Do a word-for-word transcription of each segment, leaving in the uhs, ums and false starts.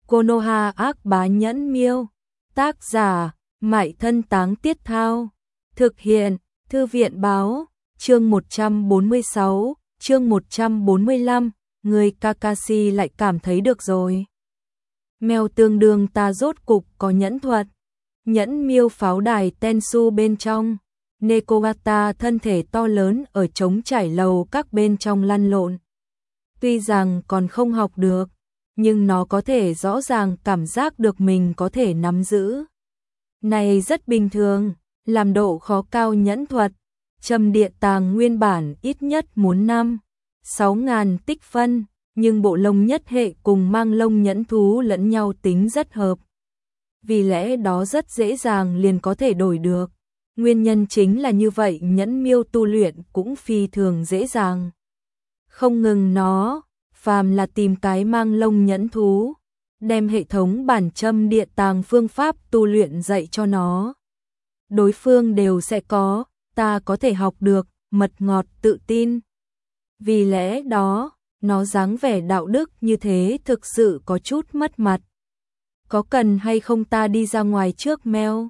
Konoha ác bá nhẫn miêu. Tác giả, Mại Thân Táng Tiết Thao. Thực hiện, Thư viện Báo. Chương một trăm bốn mươi sáu, chương một trăm bốn mươi lăm, người Kakashi lại cảm thấy được rồi. Mèo tương đương ta rốt cục có nhẫn thuật. Nhẫn miêu pháo đài Tensu bên trong. Nekogata thân thể to lớn ở trống trải lầu các bên trong lăn lộn. Tuy rằng còn không học được, nhưng nó có thể rõ ràng cảm giác được mình có thể nắm giữ. Này rất bình thường, làm độ khó cao nhẫn thuật. Trầm địa tàng nguyên bản ít nhất muốn năm, sáu ngàn tích phân, nhưng bộ lông nhất hệ cùng mang lông nhẫn thú lẫn nhau tính rất hợp. Vì lẽ đó rất dễ dàng liền có thể đổi được. Nguyên nhân chính là như vậy nhẫn miêu tu luyện cũng phi thường dễ dàng. Không ngừng nó, phàm là tìm cái mang lông nhẫn thú, đem hệ thống bản châm địa tàng phương pháp tu luyện dạy cho nó. Đối phương đều sẽ có, ta có thể học được, mật ngọt tự tin. Vì lẽ đó, nó dáng vẻ đạo đức như thế thực sự có chút mất mặt. Có cần hay không ta đi ra ngoài trước mèo?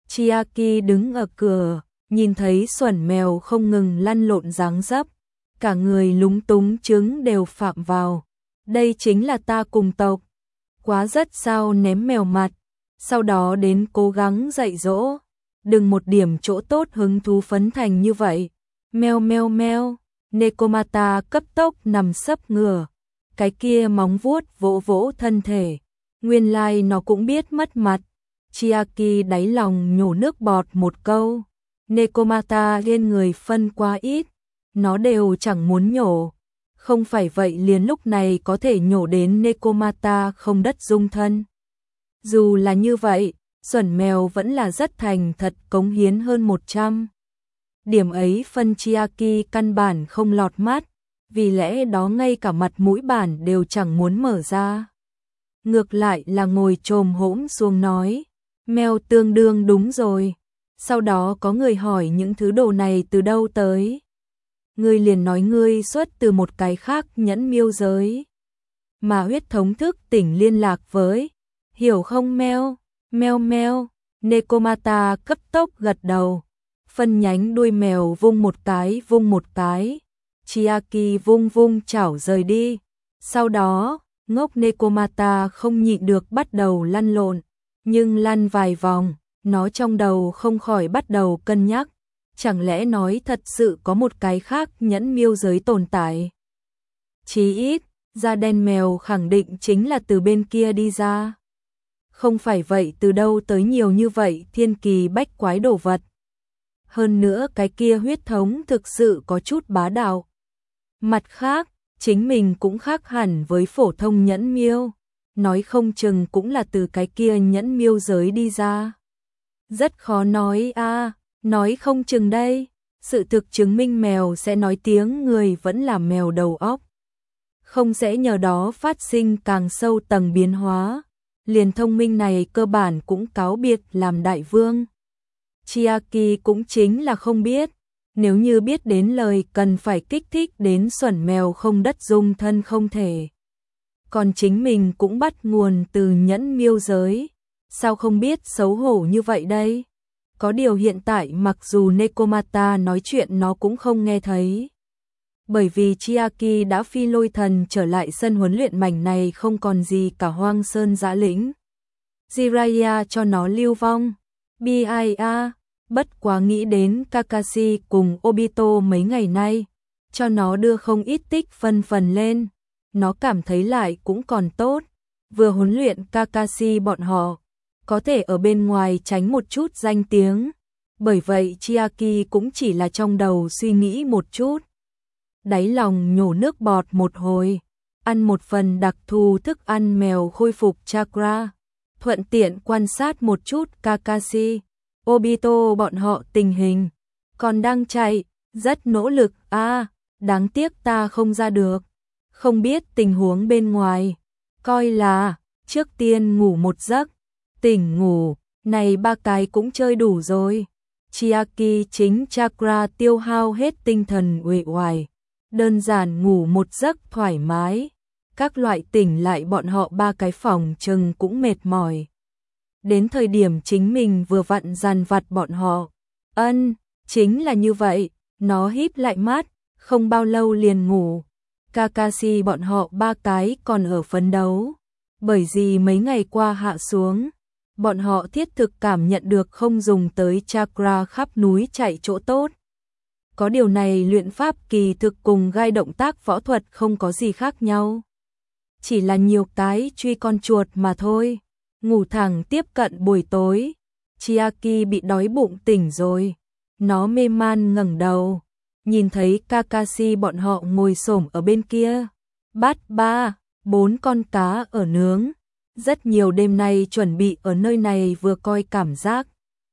Chiaki đứng ở cửa, nhìn thấy xuẩn mèo không ngừng lăn lộn dáng dấp. Cả người lúng túng trứng đều phạm vào. Đây chính là ta cùng tộc. Quá rất sao ném mèo mặt. Sau đó đến cố gắng dạy dỗ. Đừng một điểm chỗ tốt hứng thú phấn thành như vậy. Meo meo meo. Nekomata cấp tốc nằm sấp ngửa. Cái kia móng vuốt vỗ vỗ thân thể. Nguyên lai like nó cũng biết mất mặt. Chiaki đáy lòng nhổ nước bọt một câu. Nekomata ghen người phân quá ít. Nó đều chẳng muốn nhổ. Không phải vậy liền lúc này có thể nhổ đến Nekomata không đất dung thân. Dù là như vậy, xuẩn mèo vẫn là rất thành thật cống hiến hơn một trăm. Điểm ấy phân Chiaki căn bản không lọt mắt, vì lẽ đó ngay cả mặt mũi bản đều chẳng muốn mở ra. Ngược lại là ngồi chồm hổm xuống nói, mèo tương đương đúng rồi. Sau đó có người hỏi những thứ đồ này từ đâu tới. Ngươi liền nói ngươi xuất từ một cái khác nhẫn miêu giới. Mà huyết thống thức tỉnh liên lạc với. Hiểu không meo? Meo meo. Nekomata cấp tốc gật đầu. Phân nhánh đuôi mèo vung một cái vung một cái. Chiaki vung vung chảo rời đi. Sau đó, ngốc Nekomata không nhịn được bắt đầu lăn lộn. Nhưng lăn vài vòng, nó trong đầu không khỏi bắt đầu cân nhắc. Chẳng lẽ nói thật sự có một cái khác nhẫn miêu giới tồn tại? Chí ít, da đen mèo khẳng định chính là từ bên kia đi ra. Không phải vậy từ đâu tới nhiều như vậy thiên kỳ bách quái đồ vật. Hơn nữa cái kia huyết thống thực sự có chút bá đạo. Mặt khác, chính mình cũng khác hẳn với phổ thông nhẫn miêu. Nói không chừng cũng là từ cái kia nhẫn miêu giới đi ra. Rất khó nói a. À. Nói không chừng đây, sự thực chứng minh mèo sẽ nói tiếng người vẫn là mèo đầu óc. Không sẽ nhờ đó phát sinh càng sâu tầng biến hóa, liền thông minh này cơ bản cũng cáo biệt làm đại vương. Chiaki cũng chính là không biết, nếu như biết đến lời cần phải kích thích đến xuẩn mèo không đất dung thân không thể. Còn chính mình cũng bắt nguồn từ nhẫn miêu giới, sao không biết xấu hổ như vậy đây? Có điều hiện tại mặc dù Nekomata nói chuyện nó cũng không nghe thấy. Bởi vì Chiaki đã phi lôi thần trở lại sân huấn luyện mảnh này không còn gì cả hoang sơn dã lĩnh. Jiraiya cho nó lưu vong. bia, bất quá nghĩ đến Kakashi cùng Obito mấy ngày nay. Cho nó đưa không ít tích phân phần lên. Nó cảm thấy lại cũng còn tốt. Vừa huấn luyện Kakashi bọn họ. Có thể ở bên ngoài tránh một chút danh tiếng. Bởi vậy Chiaki cũng chỉ là trong đầu suy nghĩ một chút. Đáy lòng nhổ nước bọt một hồi. Ăn một phần đặc thù thức ăn mèo khôi phục chakra. Thuận tiện quan sát một chút Kakashi, Obito bọn họ tình hình. Còn đang chạy, rất nỗ lực. a à, đáng tiếc ta không ra được. Không biết tình huống bên ngoài. Coi là, trước tiên ngủ một giấc. Tỉnh ngủ, này ba cái cũng chơi đủ rồi. Chiaki chính chakra tiêu hao hết tinh thần uể oải. Đơn giản ngủ một giấc thoải mái. các loại tỉnh lại bọn họ ba cái phòng chừng cũng mệt mỏi. Đến thời điểm chính mình vừa vặn dằn vặt bọn họ. Ân, chính là như vậy, nó híp lại mắt, không bao lâu liền ngủ. Kakashi bọn họ ba cái còn ở phấn đấu. Bởi vì mấy ngày qua hạ xuống, bọn họ thiết thực cảm nhận được không dùng tới chakra khắp núi chạy chỗ tốt. Có điều này luyện pháp kỳ thực cùng gai động tác võ thuật không có gì khác nhau. Chỉ là nhiều cái truy con chuột mà thôi. Ngủ thẳng tiếp cận buổi tối, Chiaki bị đói bụng tỉnh rồi. Nó mê man ngẩng đầu, nhìn thấy Kakashi bọn họ ngồi xổm ở bên kia. Bát ba, bốn con cá ở nướng. Rất nhiều đêm nay chuẩn bị ở nơi này vừa coi cảm giác.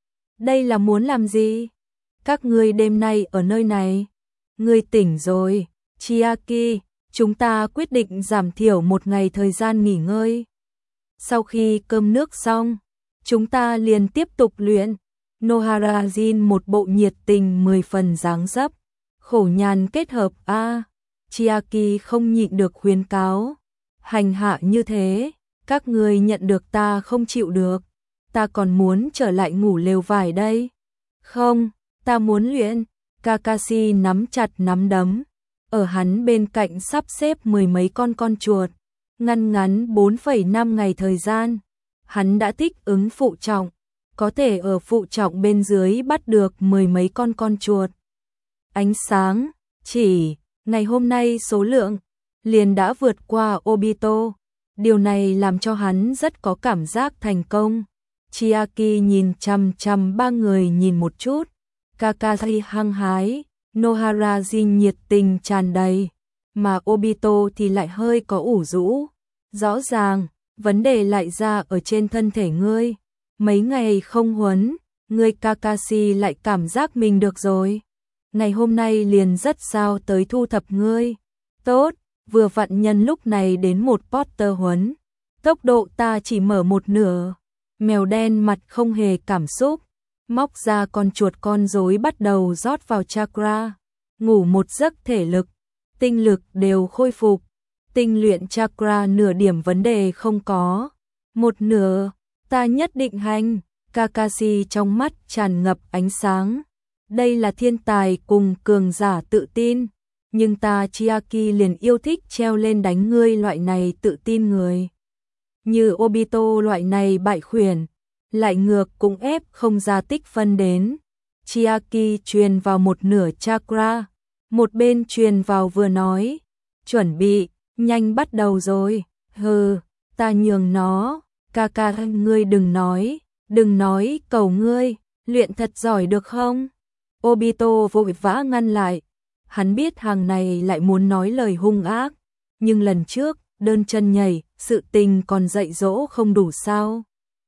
Đây là muốn làm gì? Các ngươi đêm nay ở nơi này. Ngươi tỉnh rồi, Chiaki, chúng ta quyết định giảm thiểu một ngày thời gian nghỉ ngơi. Sau khi cơm nước xong, chúng ta liền tiếp tục luyện. Noharajin một bộ nhiệt tình mười phần dáng dấp. Khổ nhàn kết hợp a à, Chiaki không nhịn được khuyến cáo. Hành hạ như thế, các người nhận được ta không chịu được. Ta còn muốn trở lại ngủ lều vải đây. Không, ta muốn luyện. Kakashi nắm chặt nắm đấm. Ở hắn bên cạnh sắp xếp mười mấy con con chuột. Ngăn ngắn bốn phẩy năm ngày thời gian, hắn đã thích ứng phụ trọng, có thể ở phụ trọng bên dưới bắt được mười mấy con con chuột. Ánh sáng, chỉ, ngày hôm nay số lượng, liền đã vượt qua Obito. Điều này làm cho hắn rất có cảm giác thành công. Chiaki nhìn chằm chằm ba người nhìn một chút, Kakashi hăng hái, Noharajin nhiệt tình tràn đầy. Mà Obito thì lại hơi có ủ rũ. Rõ ràng, vấn đề lại ra ở trên thân thể ngươi. Mấy ngày không huấn, ngươi Kakashi lại cảm giác mình được rồi. Ngày hôm nay liền rất sao tới thu thập ngươi. Tốt, vừa vặn nhân lúc này đến một Potter huấn. Tốc độ ta chỉ mở một nửa. Mèo đen mặt không hề cảm xúc. Móc ra con chuột con rối bắt đầu rót vào chakra. Ngủ một giấc thể lực. Tinh lực đều khôi phục, tinh luyện chakra nửa điểm vấn đề không có. Một nửa, ta nhất định hành. Kakashi trong mắt tràn ngập ánh sáng. Đây là thiên tài cùng cường giả tự tin. Nhưng ta Chiaki liền yêu thích treo lên đánh ngươi loại này tự tin người. Như Obito loại này bại khuyển, lại ngược cũng ép không ra tích phân đến. Chiaki truyền vào một nửa chakra. Một bên truyền vào vừa nói, chuẩn bị, nhanh bắt đầu rồi. Hừ, ta nhường nó. Kaka, ngươi đừng nói, đừng nói, cầu ngươi, luyện thật giỏi được không? Obito vội vã ngăn lại. Hắn biết hàng này lại muốn nói lời hung ác, nhưng lần trước, đơn chân nhảy, sự tình còn dạy dỗ không đủ sao?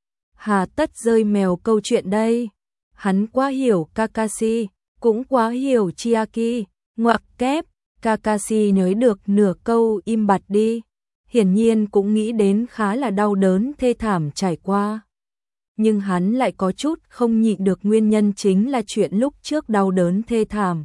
Hà tất rơi mèo câu chuyện đây. Hắn quá hiểu Kakashi, cũng quá hiểu Chiaki. Ngoặc kép, Kakashi nói được nửa câu im bặt đi. Hiển nhiên cũng nghĩ đến khá là đau đớn thê thảm trải qua. Nhưng hắn lại có chút không nhịn được, nguyên nhân chính là chuyện lúc trước đau đớn thê thảm.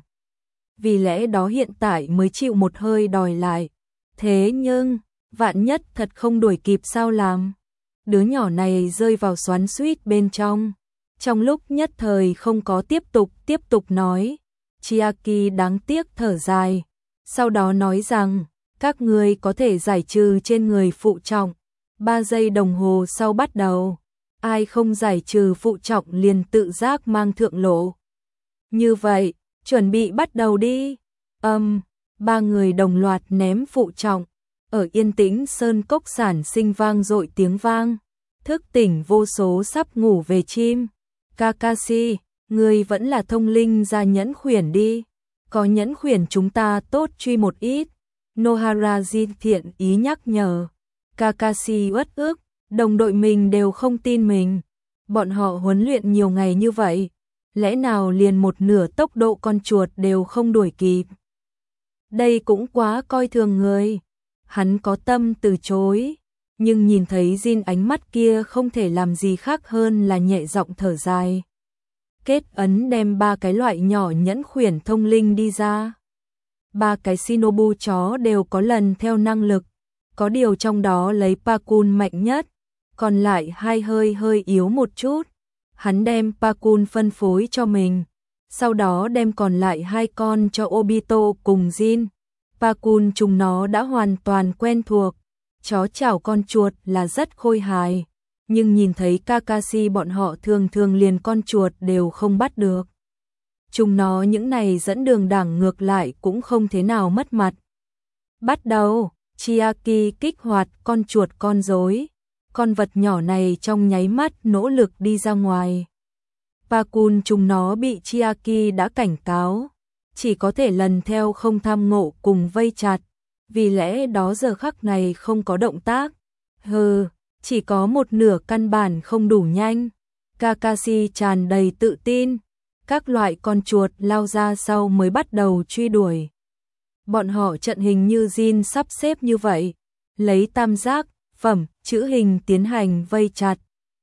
Vì lẽ đó hiện tại mới chịu một hơi đòi lại. Thế nhưng, vạn nhất thật không đuổi kịp sao làm? Đứa nhỏ này rơi vào xoắn xuýt bên trong. Trong lúc nhất thời không có tiếp tục tiếp tục nói. Chiaki đáng tiếc thở dài, sau đó nói rằng, các ngươi có thể giải trừ trên người phụ trọng. Ba giây đồng hồ sau bắt đầu, ai không giải trừ phụ trọng liền tự giác mang thượng lộ. Như vậy, chuẩn bị bắt đầu đi. Âm, um, ba người đồng loạt ném phụ trọng. Ở yên tĩnh sơn cốc sản sinh vang dội tiếng vang, thức tỉnh vô số sắp ngủ về chim. Kakashi, ngươi vẫn là thông linh ra nhẫn khuyển đi. Có nhẫn khuyển chúng ta tốt truy một ít. Noharajin thiện ý nhắc nhở. Kakashi uất ức, đồng đội mình đều không tin mình. Bọn họ huấn luyện nhiều ngày như vậy, lẽ nào liền một nửa tốc độ con chuột đều không đuổi kịp. Đây cũng quá coi thường người. Hắn có tâm từ chối, nhưng nhìn thấy Jin ánh mắt kia không thể làm gì khác hơn là nhẹ giọng thở dài. Kết ấn đem ba cái loại nhỏ nhẫn khuyển thông linh đi ra. Ba cái Shinobu chó đều có lần theo năng lực. có điều trong đó lấy Pakun mạnh nhất, còn lại hai hơi hơi yếu một chút. Hắn đem Pakun phân phối cho mình, sau đó đem còn lại hai con cho Obito cùng Jin. Pakun chúng nó đã hoàn toàn quen thuộc, chó chảo con chuột là rất khôi hài, nhưng nhìn thấy Kakashi bọn họ thường thường liền con chuột đều không bắt được. Chúng nó những này dẫn đường đảng ngược lại cũng không thế nào mất mặt. Bắt đầu, Chiaki kích hoạt con chuột con rối. Con vật nhỏ này trong nháy mắt nỗ lực đi ra ngoài. Pakun chúng nó bị Chiaki đã cảnh cáo, chỉ có thể lần theo không tham ngộ cùng vây chặt, vì lẽ đó giờ khắc này không có động tác. Hừ, chỉ có một nửa căn bản không đủ nhanh. Kakashi tràn đầy tự tin, các loại con chuột lao ra sau mới bắt đầu truy đuổi. Bọn họ trận hình như Jin sắp xếp như vậy, lấy tam giác, phẩm, chữ hình tiến hành vây chặt.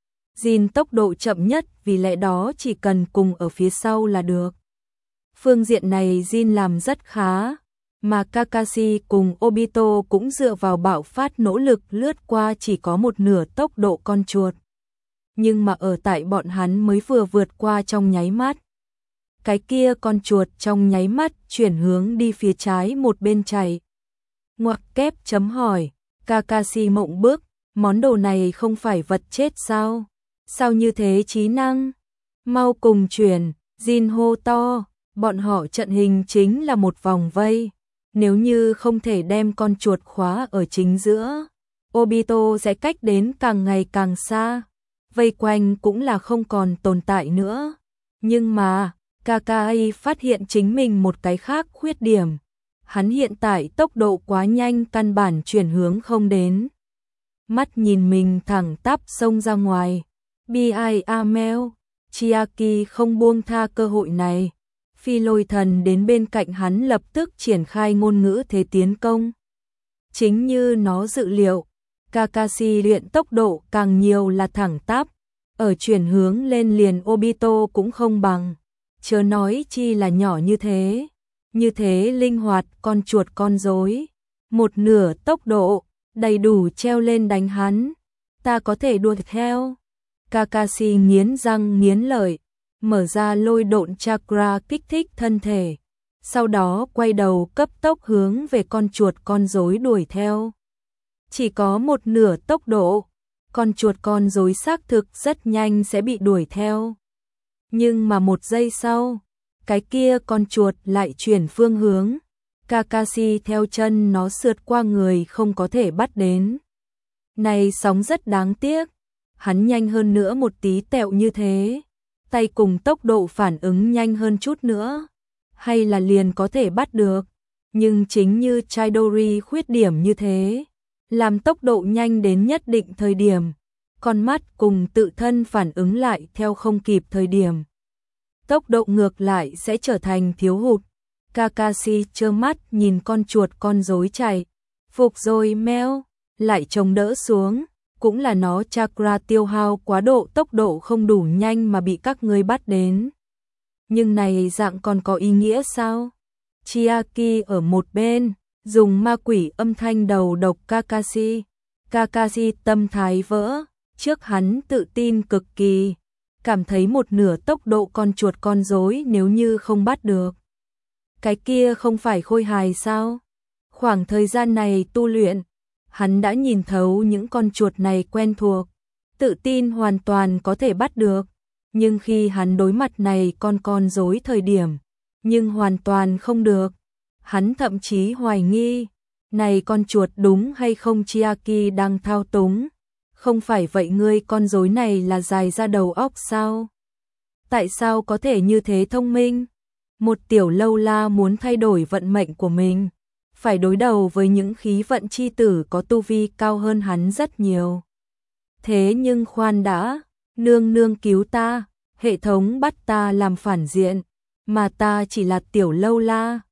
Jin tốc độ chậm nhất vì lẽ đó chỉ cần cùng ở phía sau là được. Phương diện này Jin làm rất khá, mà Kakashi cùng Obito cũng dựa vào bạo phát nỗ lực lướt qua chỉ có một nửa tốc độ con chuột. Nhưng mà ở tại bọn hắn mới vừa vượt qua trong nháy mắt. Cái kia con chuột trong nháy mắt chuyển hướng đi phía trái một bên chạy. Ngoặc kép chấm hỏi, Kakashi mộng bức, món đồ này không phải vật chết sao? Sao như thế trí năng? Mau cùng chuyển, Jin hô to, bọn họ trận hình chính là một vòng vây. Nếu như không thể đem con chuột khóa ở chính giữa, Obito sẽ cách đến càng ngày càng xa. Vây quanh cũng là không còn tồn tại nữa. Nhưng mà, Kakashi phát hiện chính mình một cái khác khuyết điểm. Hắn hiện tại tốc độ quá nhanh căn bản chuyển hướng không đến. Mắt nhìn mình thẳng tắp xông ra ngoài. Bi ai Amel, Chiaki không buông tha cơ hội này. Phi lôi thần đến bên cạnh hắn lập tức triển khai ngôn ngữ thế tiến công. Chính như nó dự liệu, Kakashi luyện tốc độ càng nhiều là thẳng tắp. Ở chuyển hướng lên liền Obito cũng không bằng. Chớ nói chi là nhỏ như thế. Như thế linh hoạt con chuột con rối. Một nửa tốc độ, đầy đủ treo lên đánh hắn. Ta có thể đuổi theo. Kakashi nghiến răng nghiến lợi, mở ra lôi độn chakra kích thích thân thể. Sau đó quay đầu cấp tốc hướng về con chuột con rối đuổi theo. Chỉ có một nửa tốc độ, con chuột con rối xác thực rất nhanh sẽ bị đuổi theo. Nhưng mà một giây sau, cái kia con chuột lại chuyển phương hướng. Kakashi theo chân nó sượt qua người không có thể bắt đến. Này sóng rất đáng tiếc. Hắn nhanh hơn nữa một tí tẹo như thế. Tay cùng tốc độ phản ứng nhanh hơn chút nữa. Hay là liền có thể bắt được. Nhưng chính như Chidori khuyết điểm như thế. Làm tốc độ nhanh đến nhất định thời điểm. Con mắt cùng tự thân phản ứng lại theo không kịp thời điểm. Tốc độ ngược lại sẽ trở thành thiếu hụt. Kakashi trơ mắt nhìn con chuột con rối chạy. Phục rồi meo, lại chống đỡ xuống. Cũng là nó chakra tiêu hao quá độ tốc độ không đủ nhanh mà bị các ngươi bắt đến. Nhưng này dạng còn có ý nghĩa sao? Chiaki ở một bên, dùng ma quỷ âm thanh đầu độc Kakashi. Kakashi tâm thái vỡ, trước hắn tự tin cực kỳ. Cảm thấy một nửa tốc độ con chuột con rối nếu như không bắt được. Cái kia không phải khôi hài sao? Khoảng thời gian này tu luyện, hắn đã nhìn thấu những con chuột này quen thuộc, tự tin hoàn toàn có thể bắt được. Nhưng khi hắn đối mặt này con con rối thời điểm, nhưng hoàn toàn không được. Hắn thậm chí hoài nghi, này con chuột đúng hay không Chiaki đang thao túng. Không phải vậy ngươi con rối này là dài ra đầu óc sao? Tại sao có thể như thế thông minh? Một tiểu lâu la muốn thay đổi vận mệnh của mình, phải đối đầu với những khí vận chi tử có tu vi cao hơn hắn rất nhiều. Thế nhưng khoan đã, nương nương cứu ta, hệ thống bắt ta làm phản diện, mà ta chỉ là tiểu lâu la.